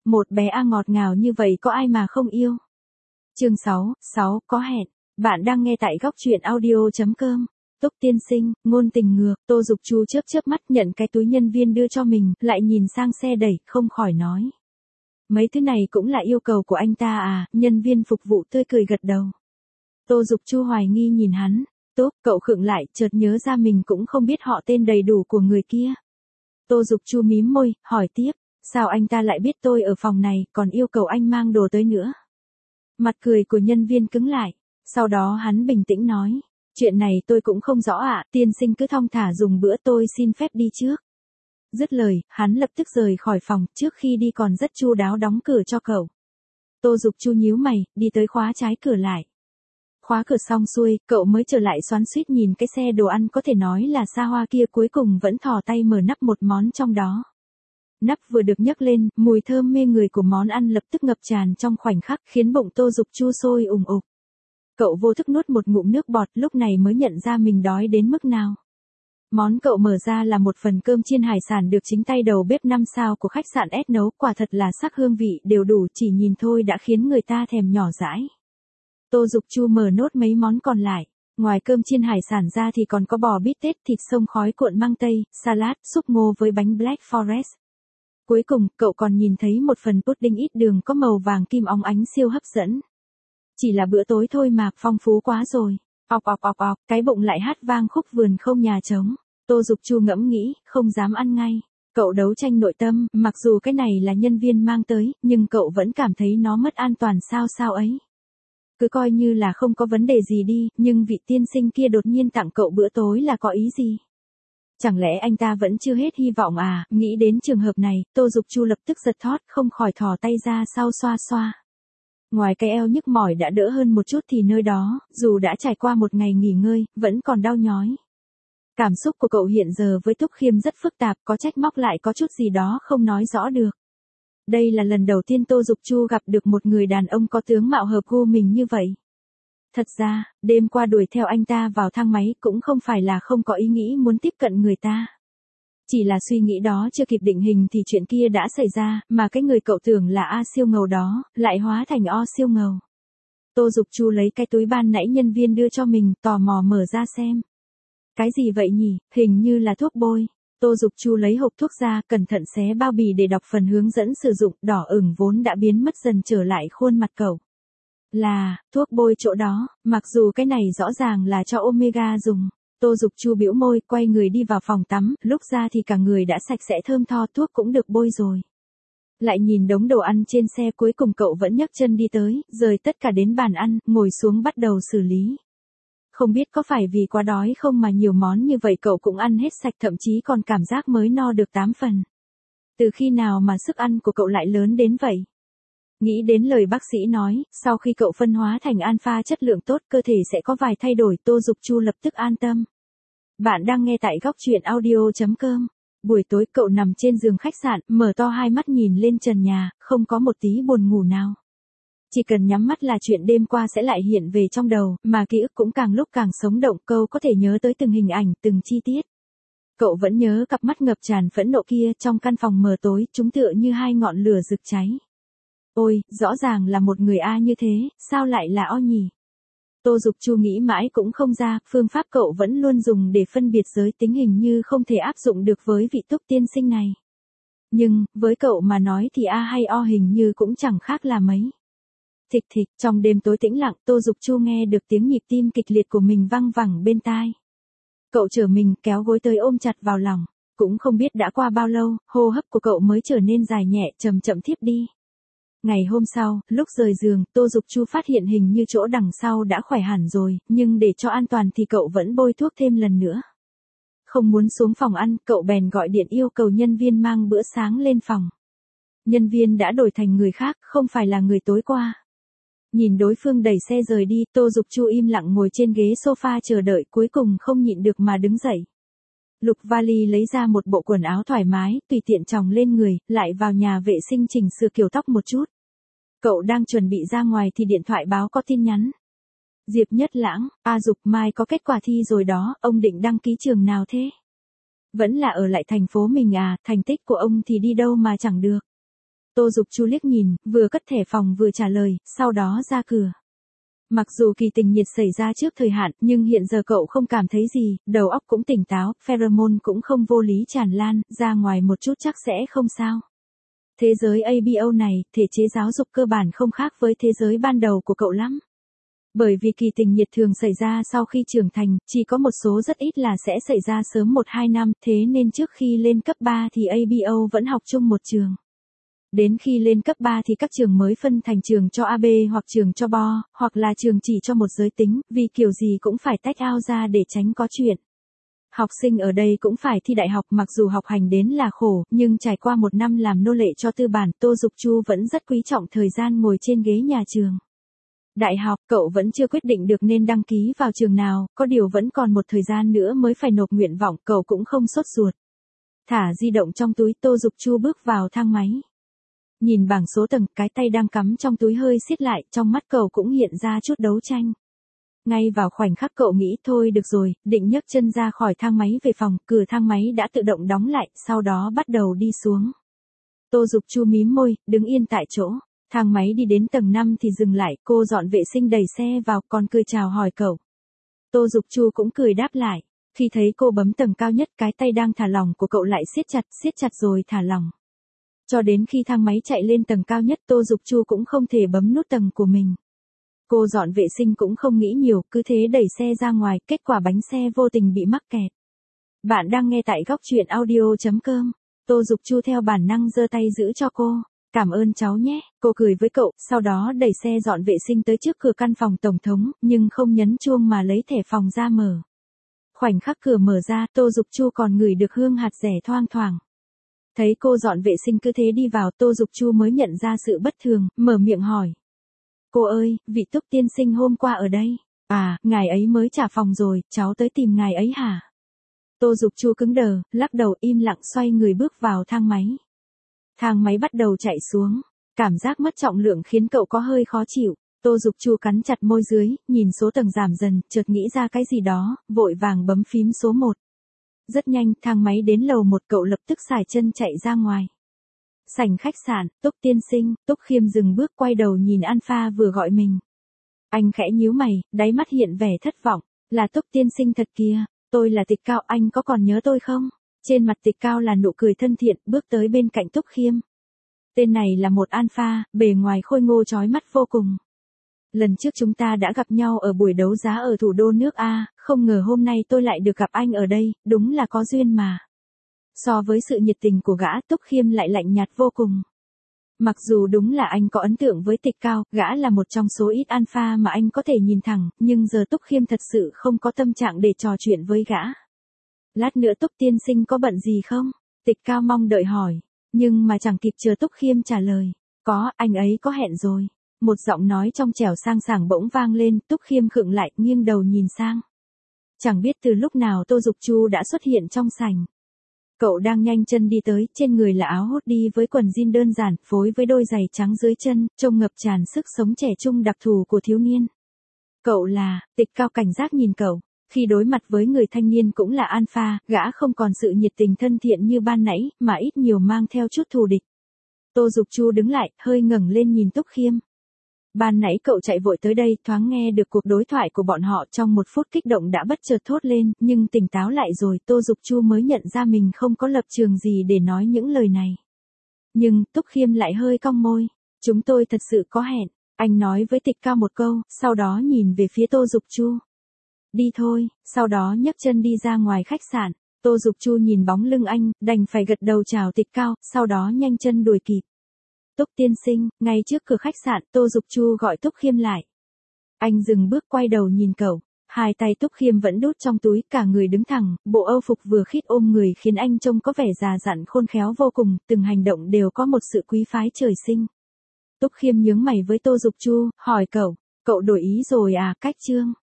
Một bé A ngọt ngào như vậy có ai mà không yêu. Chương 6, có hẹn. Bạn đang nghe tại góc truyện audio.com. Túc tiên sinh, ngôn tình ngược, Tô Dục Chu chớp mắt nhận cái túi nhân viên đưa cho mình, lại nhìn sang xe đẩy, không khỏi nói. Mấy thứ này cũng là yêu cầu của anh ta à, nhân viên phục vụ tươi cười gật đầu. Tô Dục Chu hoài nghi nhìn hắn. Tốt, cậu khựng lại, chợt nhớ ra mình cũng không biết họ tên đầy đủ của người kia. Tô Dục Chu mím môi, hỏi tiếp, sao anh ta lại biết tôi ở phòng này, còn yêu cầu anh mang đồ tới nữa? Mặt cười của nhân viên cứng lại, sau đó hắn bình tĩnh nói, chuyện này tôi cũng không rõ ạ, tiên sinh cứ thong thả dùng bữa, tôi xin phép đi trước. Dứt lời, hắn lập tức rời khỏi phòng, trước khi đi còn rất chu đáo đóng cửa cho cậu. Tô Dục Chu nhíu mày, đi tới khóa trái cửa lại. Khóa cửa xong xuôi, cậu mới trở lại xoắn xuýt nhìn cái xe đồ ăn có thể nói là xa hoa kia, cuối cùng vẫn thò tay mở nắp một món trong đó. Nắp vừa được nhấc lên, mùi thơm mê người của món ăn lập tức ngập tràn trong khoảnh khắc, khiến bụng Tô Dục Chu sôi ùng ục. Cậu vô thức nuốt một ngụm nước bọt, lúc này mới nhận ra mình đói đến mức nào. Món cậu mở ra là một phần cơm chiên hải sản được chính tay đầu bếp 5 sao của khách sạn S nấu, quả thật là sắc hương vị đều đủ, chỉ nhìn thôi đã khiến người ta thèm nhỏ dãi. Tô Dục Chu mở nốt mấy món còn lại. Ngoài cơm chiên hải sản ra thì còn có bò bít tết, thịt sông khói cuộn mang tây, salad, súp ngô với bánh Black Forest. Cuối cùng, cậu còn nhìn thấy một phần pudding ít đường có màu vàng kim óng ánh siêu hấp dẫn. Chỉ là bữa tối thôi mà, phong phú quá rồi. Ọc, cái bụng lại hát vang khúc vườn không nhà trống. Tô Dục Chu ngẫm nghĩ, không dám ăn ngay. Cậu đấu tranh nội tâm, mặc dù cái này là nhân viên mang tới, nhưng cậu vẫn cảm thấy nó mất an toàn sao ấy. Cứ coi như là không có vấn đề gì đi, nhưng vị tiên sinh kia đột nhiên tặng cậu bữa tối là có ý gì? Chẳng lẽ anh ta vẫn chưa hết hy vọng à? Nghĩ đến trường hợp này, Tô Dục Chu lập tức giật thót, không khỏi thò tay ra sau xoa xoa. Ngoài cái eo nhức mỏi đã đỡ hơn một chút thì nơi đó, dù đã trải qua một ngày nghỉ ngơi, vẫn còn đau nhói. Cảm xúc của cậu hiện giờ với Túc Khiêm rất phức tạp, có trách móc lại có chút gì đó không nói rõ được. Đây là lần đầu tiên Tô Dục Chu gặp được một người đàn ông có tướng mạo hợp gu mình như vậy. Thật ra, đêm qua đuổi theo anh ta vào thang máy cũng không phải là không có ý nghĩ muốn tiếp cận người ta. Chỉ là suy nghĩ đó chưa kịp định hình thì chuyện kia đã xảy ra, mà cái người cậu tưởng là A siêu ngầu đó, lại hóa thành O siêu ngầu. Tô Dục Chu lấy cái túi ban nãy nhân viên đưa cho mình, tò mò mở ra xem. Cái gì vậy nhỉ, hình như là thuốc bôi. Tô Dục Chu lấy hộp thuốc ra, cẩn thận xé bao bì để đọc phần hướng dẫn sử dụng, đỏ ửng vốn đã biến mất dần trở lại khuôn mặt cậu. Là, thuốc bôi chỗ đó, mặc dù cái này rõ ràng là cho Omega dùng. Tô Dục Chu bĩu môi, quay người đi vào phòng tắm, lúc ra thì cả người đã sạch sẽ thơm tho, thuốc cũng được bôi rồi. Lại nhìn đống đồ ăn trên xe, cuối cùng cậu vẫn nhấc chân đi tới, rời tất cả đến bàn ăn, ngồi xuống bắt đầu xử lý. Không biết có phải vì quá đói không mà nhiều món như vậy cậu cũng ăn hết sạch, thậm chí còn cảm giác mới no được 8 phần. Từ khi nào mà sức ăn của cậu lại lớn đến vậy? Nghĩ đến lời bác sĩ nói, sau khi cậu phân hóa thành alpha chất lượng tốt, cơ thể sẽ có vài thay đổi, Tô Dục Chu lập tức an tâm. Bạn đang nghe tại góc truyện audio.com. Buổi tối cậu nằm trên giường khách sạn, mở to hai mắt nhìn lên trần nhà, không có một tí buồn ngủ nào. Chỉ cần nhắm mắt là chuyện đêm qua sẽ lại hiện về trong đầu, mà ký ức cũng càng lúc càng sống động, câu có thể nhớ tới từng hình ảnh, từng chi tiết. Cậu vẫn nhớ cặp mắt ngập tràn phẫn nộ kia, trong căn phòng mờ tối, chúng tựa như hai ngọn lửa rực cháy. Ôi, rõ ràng là một người A như thế, sao lại là O nhỉ? Tô Dục Chu nghĩ mãi cũng không ra, phương pháp cậu vẫn luôn dùng để phân biệt giới tính hình như không thể áp dụng được với vị Túc tiên sinh này. Nhưng, với cậu mà nói thì A hay O hình như cũng chẳng khác là mấy. Thịch thịch, trong đêm tối tĩnh lặng, Tô Dục Chu nghe được tiếng nhịp tim kịch liệt của mình văng vẳng bên tai. Cậu trở mình, kéo gối tới ôm chặt vào lòng. Cũng không biết đã qua bao lâu, hô hấp của cậu mới trở nên dài nhẹ, chậm chậm thiếp đi. Ngày hôm sau, lúc rời giường, Tô Dục Chu phát hiện hình như chỗ đằng sau đã khỏe hẳn rồi, nhưng để cho an toàn thì cậu vẫn bôi thuốc thêm lần nữa. Không muốn xuống phòng ăn, cậu bèn gọi điện yêu cầu nhân viên mang bữa sáng lên phòng. Nhân viên đã đổi thành người khác, không phải là người tối qua. Nhìn đối phương đẩy xe rời đi, Tô Dục Chu im lặng ngồi trên ghế sofa chờ đợi, cuối cùng không nhịn được mà đứng dậy. Lục vali lấy ra một bộ quần áo thoải mái, tùy tiện chòng lên người, lại vào nhà vệ sinh chỉnh sửa kiểu tóc một chút. Cậu đang chuẩn bị ra ngoài thì điện thoại báo có tin nhắn. Diệp Nhất Lãng, A Dục, mai có kết quả thi rồi đó, ông định đăng ký trường nào thế? Vẫn là ở lại thành phố mình à, thành tích của ông thì đi đâu mà chẳng được. Tô Dục Chu liếc nhìn, vừa cất thẻ phòng vừa trả lời, sau đó ra cửa. Mặc dù kỳ tình nhiệt xảy ra trước thời hạn, nhưng hiện giờ cậu không cảm thấy gì, đầu óc cũng tỉnh táo, pheromone cũng không vô lý tràn lan, ra ngoài một chút chắc sẽ không sao. Thế giới ABO này, thể chế giáo dục cơ bản không khác với thế giới ban đầu của cậu lắm. Bởi vì kỳ tình nhiệt thường xảy ra sau khi trưởng thành, chỉ có một số rất ít là sẽ xảy ra sớm 1-2 năm, thế nên trước khi lên cấp 3 thì ABO vẫn học chung một trường. Đến khi lên cấp 3 thì các trường mới phân thành trường cho AB hoặc trường cho BO, hoặc là trường chỉ cho một giới tính, vì kiểu gì cũng phải tách out ra để tránh có chuyện. Học sinh ở đây cũng phải thi đại học, mặc dù học hành đến là khổ, nhưng trải qua 1 năm làm nô lệ cho tư bản, Tô Dục Chu vẫn rất quý trọng thời gian ngồi trên ghế nhà trường. Đại học, cậu vẫn chưa quyết định được nên đăng ký vào trường nào, có điều vẫn còn một thời gian nữa mới phải nộp nguyện vọng, cậu cũng không sốt ruột. Thả di động trong túi, Tô Dục Chu bước vào thang máy. Nhìn bảng số tầng, cái tay đang cắm trong túi hơi siết lại, trong mắt cậu cũng hiện ra chút đấu tranh. Ngay vào khoảnh khắc cậu nghĩ thôi được rồi, định nhấc chân ra khỏi thang máy về phòng, cửa thang máy đã tự động đóng lại, sau đó bắt đầu đi xuống. Tô Dục Chu mím môi, đứng yên tại chỗ. Thang máy đi đến tầng 5 thì dừng lại, cô dọn vệ sinh đẩy xe vào, còn cười chào hỏi cậu. Tô Dục Chu cũng cười đáp lại. Khi thấy cô bấm tầng cao nhất, cái tay đang thả lỏng của cậu lại siết chặt rồi thả lỏng. Cho đến khi thang máy chạy lên tầng cao nhất, Tô Dục Chu cũng không thể bấm nút tầng của mình. Cô dọn vệ sinh cũng không nghĩ nhiều, cứ thế đẩy xe ra ngoài, kết quả bánh xe vô tình bị mắc kẹt. Bạn đang nghe tại góc truyện audio.com. Tô Dục Chu theo bản năng giơ tay giữ cho cô. Cảm ơn cháu nhé, cô cười với cậu, sau đó đẩy xe dọn vệ sinh tới trước cửa căn phòng tổng thống, nhưng không nhấn chuông mà lấy thẻ phòng ra mở. Khoảnh khắc cửa mở ra, Tô Dục Chu còn ngửi được hương hạt dẻ thoang thoảng. Thấy cô dọn vệ sinh cứ thế đi vào, Tô Dục Chu mới nhận ra sự bất thường, mở miệng hỏi. Cô ơi, vị Túc tiên sinh hôm qua ở đây. À, ngài ấy mới trả phòng rồi, cháu tới tìm ngài ấy hả? Tô Dục Chu cứng đờ, lắc đầu im lặng xoay người bước vào thang máy. Thang máy bắt đầu chạy xuống. Cảm giác mất trọng lượng khiến cậu có hơi khó chịu. Tô Dục Chu cắn chặt môi dưới, nhìn số tầng giảm dần, chợt nghĩ ra cái gì đó, vội vàng bấm phím số 1. Rất nhanh, thang máy đến lầu 1, cậu lập tức xài chân chạy ra ngoài. Sảnh khách sạn, Túc tiên sinh, Túc Khiêm dừng bước quay đầu nhìn Alpha vừa gọi mình. Anh khẽ nhíu mày, đáy mắt hiện vẻ thất vọng. Là Túc tiên sinh thật kìa, tôi là Tịch Cao, anh có còn nhớ tôi không? Trên mặt Tịch Cao là nụ cười thân thiện, bước tới bên cạnh Túc Khiêm. Tên này là một alpha, bề ngoài khôi ngô chói mắt vô cùng. Lần trước chúng ta đã gặp nhau ở buổi đấu giá ở thủ đô nước A, không ngờ hôm nay tôi lại được gặp anh ở đây, đúng là có duyên mà. So với sự nhiệt tình của gã, Túc Khiêm lại lạnh nhạt vô cùng. Mặc dù đúng là anh có ấn tượng với Tịch Cao, gã là một trong số ít alpha mà anh có thể nhìn thẳng, nhưng giờ Túc Khiêm thật sự không có tâm trạng để trò chuyện với gã. Lát nữa Túc tiên sinh có bận gì không? Tịch Cao mong đợi hỏi, nhưng mà chẳng kịp chờ Túc Khiêm trả lời. Có, anh ấy có hẹn rồi. Một giọng nói trong trẻo sang sảng bỗng vang lên, Túc Khiêm khựng lại, nghiêng đầu nhìn sang. Chẳng biết từ lúc nào Tô Dục Chu đã xuất hiện trong sảnh. Cậu đang nhanh chân đi tới, trên người là áo hoodie với quần jean đơn giản, phối với đôi giày trắng dưới chân, trông ngập tràn sức sống trẻ trung đặc thù của thiếu niên. Cậu là, Tịch Cao cảnh giác nhìn cậu. Khi đối mặt với người thanh niên cũng là alpha, gã không còn sự nhiệt tình thân thiện như ban nãy, mà ít nhiều mang theo chút thù địch. Tô Dục Chu đứng lại, hơi ngẩng lên nhìn Túc Khiêm. Ban nãy cậu chạy vội tới đây, thoáng nghe được cuộc đối thoại của bọn họ, trong một phút kích động đã bất chợt thốt lên, nhưng tỉnh táo lại rồi, Tô Dục Chu mới nhận ra mình không có lập trường gì để nói những lời này. Nhưng, Túc Khiêm lại hơi cong môi. Chúng tôi thật sự có hẹn, anh nói với Tịch Cao một câu, sau đó nhìn về phía Tô Dục Chu. Đi thôi, sau đó nhấc chân đi ra ngoài khách sạn. Tô Dục Chu nhìn bóng lưng anh, đành phải gật đầu chào Tịch Cao, sau đó nhanh chân đuổi kịp. Túc tiên sinh, ngay trước cửa khách sạn, Tô Dục Chu gọi Túc Khiêm lại. Anh dừng bước quay đầu nhìn cậu, hai tay Túc Khiêm vẫn đút trong túi, cả người đứng thẳng, bộ âu phục vừa khít ôm người khiến anh trông có vẻ già dặn khôn khéo vô cùng, từng hành động đều có một sự quý phái trời sinh. Túc Khiêm nhướng mày với Tô Dục Chu, hỏi cậu đổi ý rồi à, cách chương?